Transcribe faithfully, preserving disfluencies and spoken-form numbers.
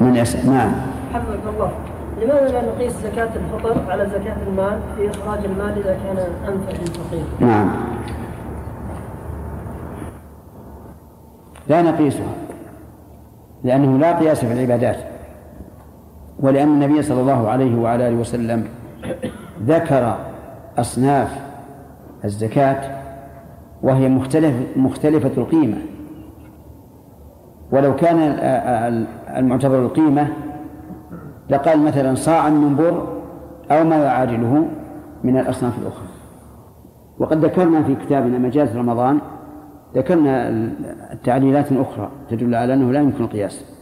من يسأل. نعم. حفظك الله. لماذا لا نقيس زكاة الفطر على زكاة المال في إخراج المال إذا كان أنفع للفقير؟ نعم، لا نقيسها لأنه لا قياس في العبادات، ولأن النبي صلى الله عليه وعلى آله وسلم ذكر أصناف الزكاة وهي مختلف مختلفة القيمة، ولو كان المعتبر القيمة لقال مثلا صاعا من بر أو ما يعادله من الأصناف الأخرى. وقد ذكرنا في كتابنا مجاز رمضان ذكرنا التعليلات الأخرى تدل على أنه لا يمكن القياس.